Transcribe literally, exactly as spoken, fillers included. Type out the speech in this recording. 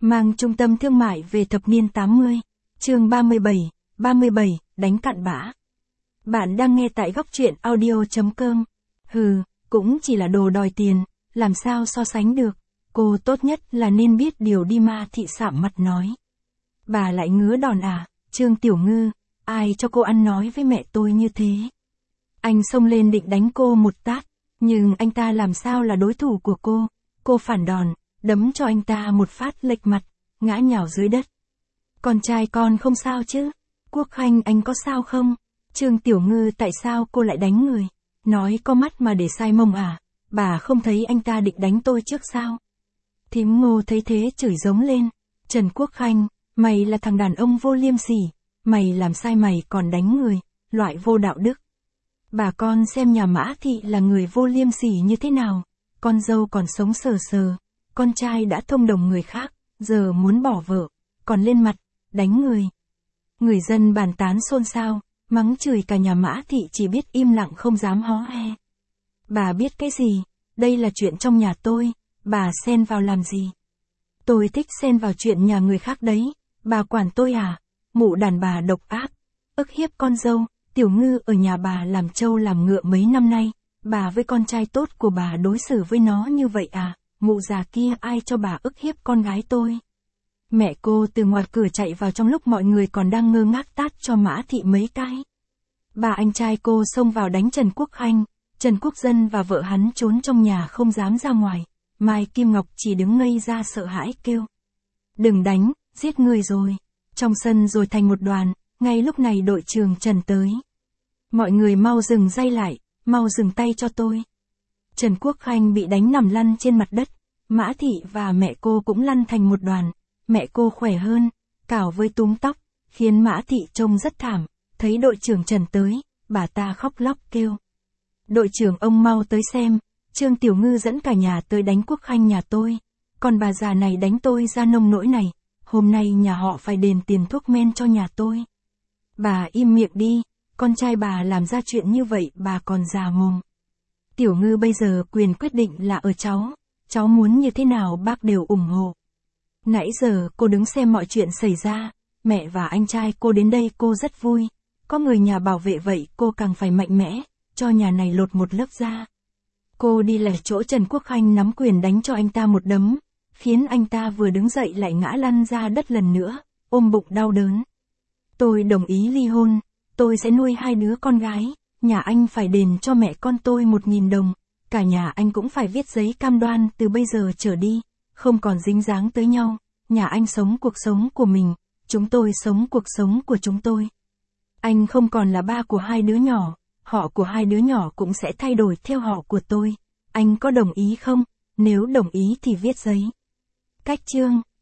mang trung tâm thương mại về thập niên tám mươi. Chương ba mươi bảy, ba mươi bảy, đánh cặn bã. Bạn đang nghe tại góc truyện audio chấm com. Hừ, cũng chỉ là đồ đòi tiền, làm sao so sánh được, cô tốt nhất là nên biết điều đi ma thị sạm mặt nói. Bà lại ngứa đòn à, Trương Tiểu Ngư, ai cho cô ăn nói với mẹ tôi như thế. Anh xông lên định đánh cô một tát, nhưng anh ta làm sao là đối thủ của cô, cô phản đòn, đấm cho anh ta một phát lệch mặt, ngã nhào dưới đất. Con trai con không sao chứ, Quốc Khanh anh có sao không? Trương Tiểu Ngư tại sao cô lại đánh người? Nói có mắt mà để sai mông à, bà không thấy anh ta định đánh tôi trước sao? Thím Ngô thấy thế chửi giống lên, Trần Quốc Khanh, mày là thằng đàn ông vô liêm sỉ, mày làm sai mày còn đánh người, loại vô đạo đức. Bà con xem nhà Mã Thị là người vô liêm sỉ như thế nào, con dâu còn sống sờ sờ, con trai đã thông đồng người khác, giờ muốn bỏ vợ, còn lên mặt, đánh người. Người dân bàn tán xôn xao, mắng chửi cả nhà Mã Thị chỉ biết im lặng không dám hó he. Bà biết cái gì, đây là chuyện trong nhà tôi, bà xen vào làm gì? Tôi thích xen vào chuyện nhà người khác đấy, bà quản tôi à? Mụ đàn bà độc ác, ức hiếp con dâu. Tiểu Ngư ở nhà bà làm trâu làm ngựa mấy năm nay, bà với con trai tốt của bà đối xử với nó như vậy à? Mụ già kia ai cho bà ức hiếp con gái tôi? Mẹ cô từ ngoài cửa chạy vào trong lúc mọi người còn đang ngơ ngác tát cho Mã Thị mấy cái. Bà anh trai cô xông vào đánh Trần Quốc Khanh, Trần Quốc Dân và vợ hắn trốn trong nhà không dám ra ngoài, Mai Kim Ngọc chỉ đứng ngây ra sợ hãi kêu. Đừng đánh, giết người rồi. Trong sân rồi thành một đoàn, ngay lúc này đội trưởng Trần tới. Mọi người mau dừng dây lại, mau dừng tay cho tôi. Trần Quốc Khanh bị đánh nằm lăn trên mặt đất, Mã Thị và mẹ cô cũng lăn thành một đoàn, mẹ cô khỏe hơn, cào với túm tóc, khiến Mã Thị trông rất thảm, thấy đội trưởng Trần tới, bà ta khóc lóc kêu. Đội trưởng ông mau tới xem, Trương Tiểu Ngư dẫn cả nhà tới đánh Quốc Khanh nhà tôi, còn bà già này đánh tôi ra nông nỗi này, hôm nay nhà họ phải đền tiền thuốc men cho nhà tôi. Bà im miệng đi. Con trai bà làm ra chuyện như vậy bà còn già mồm. Tiểu Ngư bây giờ quyền quyết định là ở cháu, cháu muốn như thế nào bác đều ủng hộ. Nãy giờ cô đứng xem mọi chuyện xảy ra, mẹ và anh trai cô đến đây cô rất vui, có người nhà bảo vệ vậy cô càng phải mạnh mẽ, cho nhà này lột một lớp da. Cô đi lẻ chỗ Trần Quốc Khanh nắm quyền đánh cho anh ta một đấm, khiến anh ta vừa đứng dậy lại ngã lăn ra đất lần nữa, ôm bụng đau đớn. Tôi đồng ý ly hôn. Tôi sẽ nuôi hai đứa con gái, nhà anh phải đền cho mẹ con tôi một nghìn đồng, cả nhà anh cũng phải viết giấy cam đoan từ bây giờ trở đi, không còn dính dáng tới nhau, nhà anh sống cuộc sống của mình, chúng tôi sống cuộc sống của chúng tôi. Anh không còn là ba của hai đứa nhỏ, họ của hai đứa nhỏ cũng sẽ thay đổi theo họ của tôi, anh có đồng ý không? Nếu đồng ý thì viết giấy. Cách chương